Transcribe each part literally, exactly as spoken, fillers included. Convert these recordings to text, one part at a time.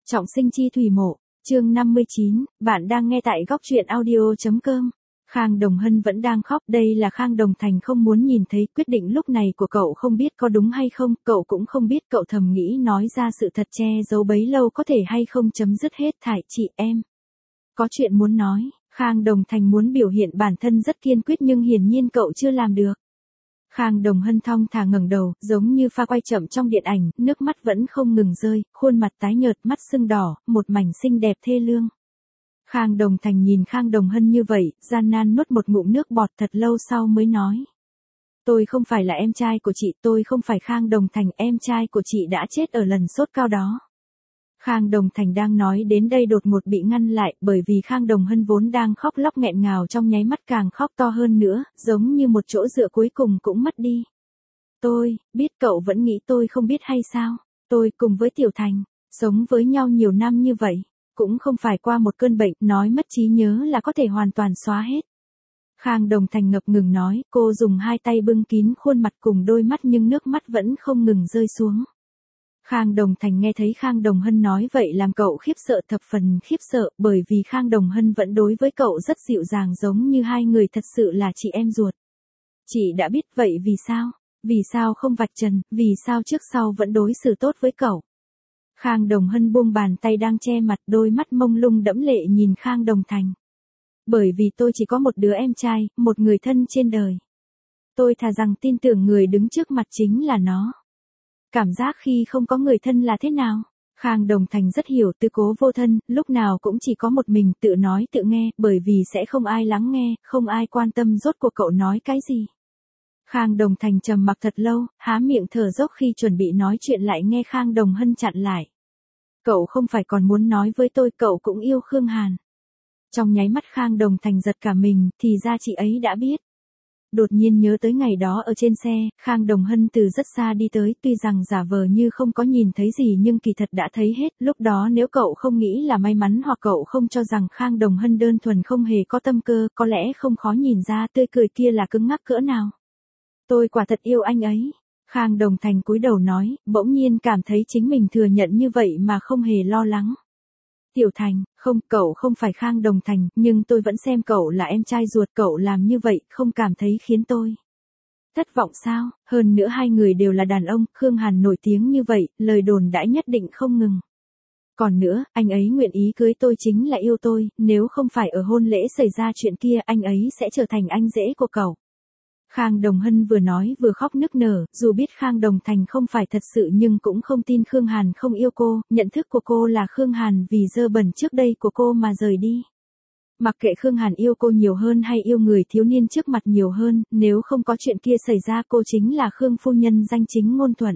Trọng sinh chi thủy mộ, chương năm mươi chín, bạn đang nghe tại góc truyện audio.com. Khang Đồng Hân vẫn đang khóc, đây là Khang Đồng Thành không muốn nhìn thấy, quyết định lúc này của cậu không biết có đúng hay không, cậu cũng không biết, cậu thầm nghĩ nói ra sự thật che giấu bấy lâu có thể hay không chấm dứt hết thảy. Chị em có chuyện muốn nói. Khang Đồng Thành muốn biểu hiện bản thân rất kiên quyết nhưng hiển nhiên cậu chưa làm được. Khang Đồng Hân thong thả ngẩng đầu, giống như pha quay chậm trong điện ảnh, nước mắt vẫn không ngừng rơi, khuôn mặt tái nhợt, mắt sưng đỏ, một mảnh xinh đẹp thê lương. Khang Đồng Thành nhìn Khang Đồng Hân như vậy, gian nan nuốt một ngụm nước bọt, thật lâu sau mới nói. Tôi không phải là em trai của chị, tôi không phải Khang Đồng Thành, em trai của chị đã chết ở lần sốt cao đó. Khang Đồng Thành đang nói đến đây đột ngột bị ngăn lại, bởi vì Khang Đồng Hân vốn đang khóc lóc nghẹn ngào trong nháy mắt càng khóc to hơn nữa, giống như một chỗ dựa cuối cùng cũng mất đi. Tôi, biết cậu vẫn nghĩ tôi không biết hay sao, tôi cùng với Tiểu Thành, sống với nhau nhiều năm như vậy, cũng không phải qua một cơn bệnh, nói mất trí nhớ là có thể hoàn toàn xóa hết. Khang Đồng Thành ngập ngừng nói, cô dùng hai tay bưng kín khuôn mặt cùng đôi mắt nhưng nước mắt vẫn không ngừng rơi xuống. Khang Đồng Thành nghe thấy Khang Đồng Hân nói vậy làm cậu khiếp sợ, thập phần khiếp sợ, bởi vì Khang Đồng Hân vẫn đối với cậu rất dịu dàng, giống như hai người thật sự là chị em ruột. Chị đã biết vậy vì sao? Vì sao không vạch trần, vì sao trước sau vẫn đối xử tốt với cậu? Khang Đồng Hân buông bàn tay đang che mặt, đôi mắt mông lung đẫm lệ nhìn Khang Đồng Thành. Bởi vì tôi chỉ có một đứa em trai, một người thân trên đời. Tôi thà rằng tin tưởng người đứng trước mặt chính là nó. Cảm giác khi không có người thân là thế nào? Khang Đồng Thành rất hiểu tư cố vô thân, lúc nào cũng chỉ có một mình, tự nói tự nghe, bởi vì sẽ không ai lắng nghe, không ai quan tâm rốt cuộc cậu nói cái gì. Khang Đồng Thành trầm mặc thật lâu, há miệng thở dốc khi chuẩn bị nói chuyện lại nghe Khang Đồng Hân chặn lại. Cậu không phải còn muốn nói với tôi cậu cũng yêu Khương Hàn. Trong nháy mắt Khang Đồng Thành giật cả mình, thì ra chị ấy đã biết. Đột nhiên nhớ tới ngày đó ở trên xe, Khang Đồng Hân từ rất xa đi tới, tuy rằng giả vờ như không có nhìn thấy gì nhưng kỳ thật đã thấy hết, lúc đó nếu cậu không nghĩ là may mắn hoặc cậu không cho rằng Khang Đồng Hân đơn thuần không hề có tâm cơ, có lẽ không khó nhìn ra tươi cười kia là cứng ngắc cỡ nào. Tôi quả thật yêu anh ấy. Khang Đồng Thành cúi đầu nói, bỗng nhiên cảm thấy chính mình thừa nhận như vậy mà không hề lo lắng. Tiểu Thành, không, cậu không phải Khang Đồng Thành, nhưng tôi vẫn xem cậu là em trai ruột, cậu làm như vậy, không cảm thấy khiến tôi thất vọng sao? Hơn nữa hai người đều là đàn ông, Khương Hàn nổi tiếng như vậy, lời đồn đãi nhất định không ngừng. Còn nữa, anh ấy nguyện ý cưới tôi chính là yêu tôi, nếu không phải ở hôn lễ xảy ra chuyện kia, anh ấy sẽ trở thành anh rể của cậu. Khang Đồng Hân vừa nói vừa khóc nức nở, dù biết Khang Đồng Thành không phải thật sự nhưng cũng không tin Khương Hàn không yêu cô, nhận thức của cô là Khương Hàn vì dơ bẩn trước đây của cô mà rời đi. Mặc kệ Khương Hàn yêu cô nhiều hơn hay yêu người thiếu niên trước mặt nhiều hơn, nếu không có chuyện kia xảy ra cô chính là Khương phu nhân danh chính ngôn thuận.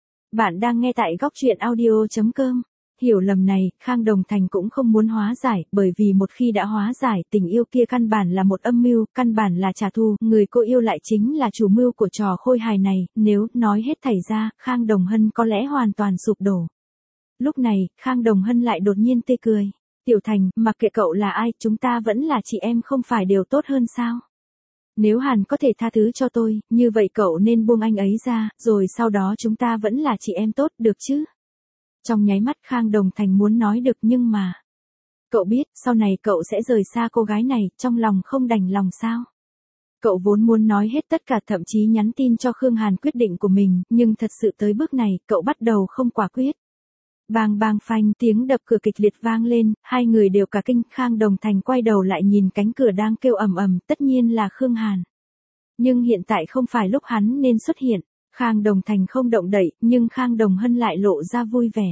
Bạn đang nghe tại góc truyện audio.com. Hiểu lầm này, Khang Đồng Thành cũng không muốn hóa giải, bởi vì một khi đã hóa giải, tình yêu kia căn bản là một âm mưu, căn bản là trả thù, người cô yêu lại chính là chủ mưu của trò khôi hài này, nếu nói hết thảy ra, Khang Đồng Hân có lẽ hoàn toàn sụp đổ. Lúc này, Khang Đồng Hân lại đột nhiên tươi cười. Tiểu Thành, mặc kệ cậu là ai, chúng ta vẫn là chị em không phải đều tốt hơn sao? Nếu Hàn có thể tha thứ cho tôi, như vậy cậu nên buông anh ấy ra, rồi sau đó chúng ta vẫn là chị em tốt, được chứ? Trong nháy mắt Khang Đồng Thành muốn nói được nhưng mà. Cậu biết, sau này cậu sẽ rời xa cô gái này, trong lòng không đành lòng sao? Cậu vốn muốn nói hết tất cả, thậm chí nhắn tin cho Khương Hàn quyết định của mình, nhưng thật sự tới bước này, cậu bắt đầu không quả quyết. Bang bang phanh, tiếng đập cửa kịch liệt vang lên, hai người đều cả kinh. Khang Đồng Thành quay đầu lại nhìn cánh cửa đang kêu ầm ầm, tất nhiên là Khương Hàn. Nhưng hiện tại không phải lúc hắn nên xuất hiện. Khang Đồng Thành không động đậy, nhưng Khang Đồng Hân lại lộ ra vui vẻ.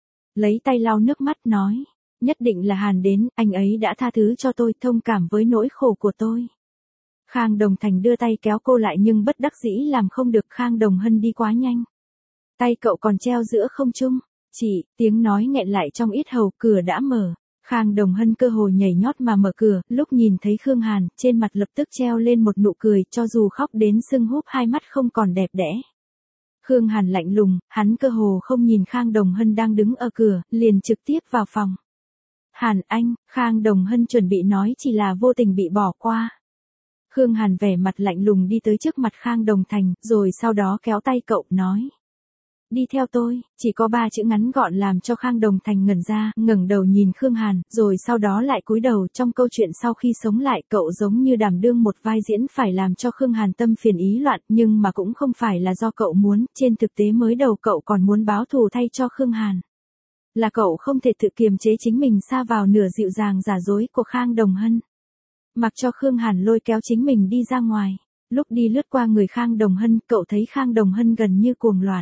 Lấy tay lau nước mắt nói, nhất định là Hàn đến, anh ấy đã tha thứ cho tôi, thông cảm với nỗi khổ của tôi. Khang Đồng Thành đưa tay kéo cô lại nhưng bất đắc dĩ làm không được, Khang Đồng Hân đi quá nhanh. Tay cậu còn treo giữa không trung, chỉ, tiếng nói nghẹn lại trong yết hầu, cửa đã mở. Khang Đồng Hân cơ hồ nhảy nhót mà mở cửa, lúc nhìn thấy Khương Hàn, trên mặt lập tức treo lên một nụ cười, cho dù khóc đến sưng húp hai mắt không còn đẹp đẽ. Khương Hàn lạnh lùng, hắn cơ hồ không nhìn Khang Đồng Hân đang đứng ở cửa, liền trực tiếp vào phòng. Hàn anh, Khang Đồng Hân chuẩn bị nói chỉ là vô tình bị bỏ qua. Khương Hàn vẻ mặt lạnh lùng đi tới trước mặt Khang Đồng Thành, rồi sau đó kéo tay cậu, nói. Đi theo tôi, chỉ có ba chữ ngắn gọn làm cho Khang Đồng Thành ngẩn ra, ngẩng đầu nhìn Khương Hàn, rồi sau đó lại cúi đầu. Trong câu chuyện sau khi sống lại, cậu giống như đảm đương một vai diễn phải làm cho Khương Hàn tâm phiền ý loạn, nhưng mà cũng không phải là do cậu muốn, trên thực tế mới đầu cậu còn muốn báo thù thay cho Khương Hàn. Là cậu không thể tự kiềm chế chính mình sa vào nửa dịu dàng giả dối của Khang Đồng Hân. Mặc cho Khương Hàn lôi kéo chính mình đi ra ngoài. Lúc đi lướt qua người Khang Đồng Hân, cậu thấy Khang Đồng Hân gần như cuồng loạn.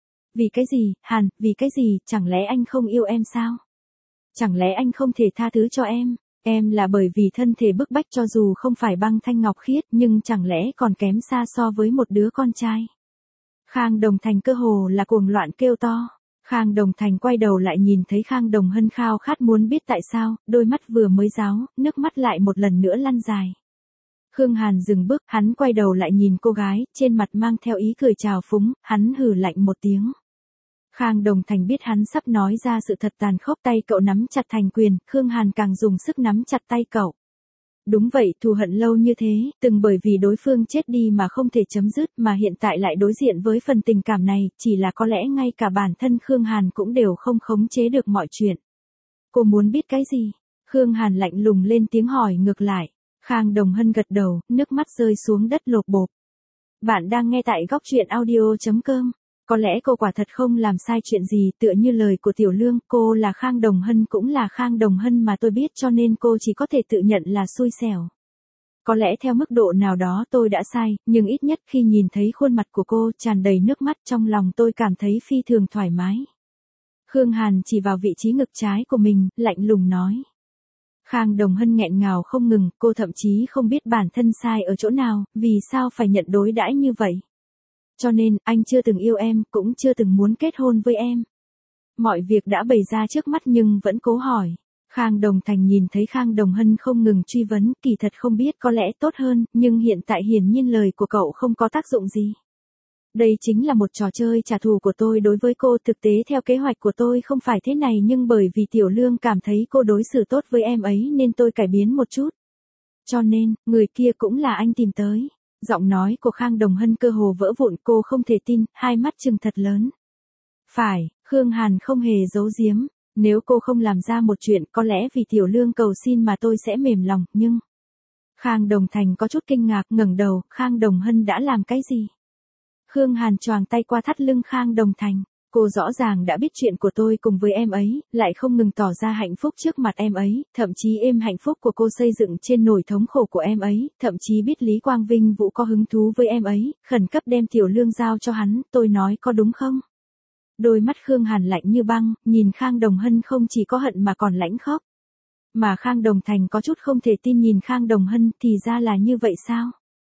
Vì cái gì, Hàn, vì cái gì, chẳng lẽ anh không yêu em sao? Chẳng lẽ anh không thể tha thứ cho em? Em là bởi vì thân thể bức bách cho dù không phải băng thanh ngọc khiết nhưng chẳng lẽ còn kém xa so với một đứa con trai? Khang Đồng Thành cơ hồ là cuồng loạn kêu to. Khang Đồng Thành quay đầu lại nhìn thấy Khang Đồng Hân khao khát muốn biết tại sao, đôi mắt vừa mới ráo, nước mắt lại một lần nữa lăn dài. Khương Hàn dừng bước, hắn quay đầu lại nhìn cô gái, trên mặt mang theo ý cười trào phúng, hắn hừ lạnh một tiếng. Khang Đồng Thành biết hắn sắp nói ra sự thật tàn khốc, tay cậu nắm chặt thành quyền, Khương Hàn càng dùng sức nắm chặt tay cậu. Đúng vậy, thù hận lâu như thế, từng bởi vì đối phương chết đi mà không thể chấm dứt mà hiện tại lại đối diện với phần tình cảm này, chỉ là có lẽ ngay cả bản thân Khương Hàn cũng đều không khống chế được mọi chuyện. Cô muốn biết cái gì? Khương Hàn lạnh lùng lên tiếng hỏi ngược lại. Khang Đồng Hân gật đầu, nước mắt rơi xuống đất lộp bộp. Bạn đang nghe tại góc truyện audio chấm com. Có lẽ cô quả thật không làm sai chuyện gì, tựa như lời của Tiểu Lương, cô là Khang Đồng Hân cũng là Khang Đồng Hân mà tôi biết, cho nên cô chỉ có thể tự nhận là xui xẻo. Có lẽ theo mức độ nào đó tôi đã sai, nhưng ít nhất khi nhìn thấy khuôn mặt của cô tràn đầy nước mắt, trong lòng tôi cảm thấy phi thường thoải mái. Khương Hàn chỉ vào vị trí ngực trái của mình, lạnh lùng nói. Khang Đồng Hân nghẹn ngào không ngừng, cô thậm chí không biết bản thân sai ở chỗ nào, vì sao phải nhận đối đãi như vậy. Cho nên, anh chưa từng yêu em, cũng chưa từng muốn kết hôn với em. Mọi việc đã bày ra trước mắt nhưng vẫn cố hỏi. Khang Đồng Thành nhìn thấy Khang Đồng Hân không ngừng truy vấn, kỳ thật không biết có lẽ tốt hơn, nhưng hiện tại hiển nhiên lời của cậu không có tác dụng gì. Đây chính là một trò chơi trả thù của tôi đối với cô, thực tế theo kế hoạch của tôi không phải thế này nhưng bởi vì Tiểu Lương cảm thấy cô đối xử tốt với em ấy nên tôi cải biến một chút. Cho nên, người kia cũng là anh tìm tới. Giọng nói của Khang Đồng Hân cơ hồ vỡ vụn, cô không thể tin, hai mắt trừng thật lớn. Phải, Khương Hàn không hề giấu giếm, nếu cô không làm ra một chuyện có lẽ vì Tiểu Lương cầu xin mà tôi sẽ mềm lòng, nhưng... Khang Đồng Thành có chút kinh ngạc, ngẩng đầu, Khang Đồng Hân đã làm cái gì? Khương Hàn choàng tay qua thắt lưng Khang Đồng Thành. Cô rõ ràng đã biết chuyện của tôi cùng với em ấy, lại không ngừng tỏ ra hạnh phúc trước mặt em ấy, thậm chí êm hạnh phúc của cô xây dựng trên nỗi thống khổ của em ấy, thậm chí biết Lý Quang Vinh Vũ có hứng thú với em ấy, khẩn cấp đem Tiểu Lương giao cho hắn, tôi nói có đúng không? Đôi mắt Khương Hàn lạnh như băng, nhìn Khang Đồng Hân không chỉ có hận mà còn lãnh khóc. Mà Khang Đồng Thành có chút không thể tin nhìn Khang Đồng Hân, thì ra là như vậy sao?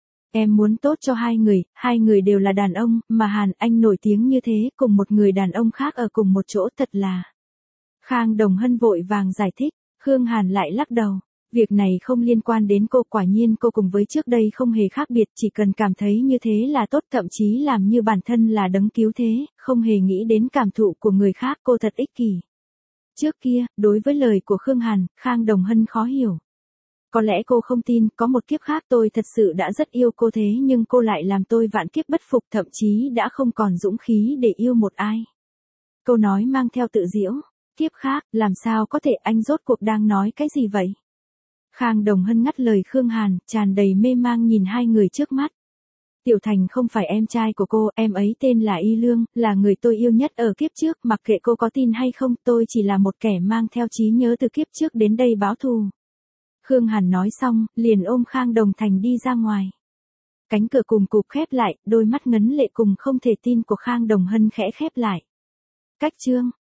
Em muốn tốt cho hai người, hai người đều là đàn ông, mà Hàn anh nổi tiếng như thế, cùng một người đàn ông khác ở cùng một chỗ thật là. Khang Đồng Hân vội vàng giải thích, Khương Hàn lại lắc đầu. Việc này không liên quan đến cô, quả nhiên cô cùng với trước đây không hề khác biệt, chỉ cần cảm thấy như thế là tốt, thậm chí làm như bản thân là đấng cứu thế, không hề nghĩ đến cảm thụ của người khác, cô thật ích kỷ. Trước kia, đối với lời của Khương Hàn, Khang Đồng Hân khó hiểu. Có lẽ cô không tin, có một kiếp khác tôi thật sự đã rất yêu cô thế nhưng cô lại làm tôi vạn kiếp bất phục, thậm chí đã không còn dũng khí để yêu một ai. Câu nói mang theo tự giễu, kiếp khác, làm sao có thể, anh rốt cuộc đang nói cái gì vậy? Khang Đồng Hân ngắt lời Khương Hàn, tràn đầy mê mang nhìn hai người trước mắt. Tiểu Thành không phải em trai của cô, em ấy tên là Y Lương, là người tôi yêu nhất ở kiếp trước, mặc kệ cô có tin hay không, tôi chỉ là một kẻ mang theo trí nhớ từ kiếp trước đến đây báo thù. Khương Hàn nói xong, liền ôm Khang Đồng Thành đi ra ngoài. Cánh cửa cùng cụp khép lại, đôi mắt ngấn lệ cùng không thể tin của Khang Đồng Hân khẽ khép lại. Cách chương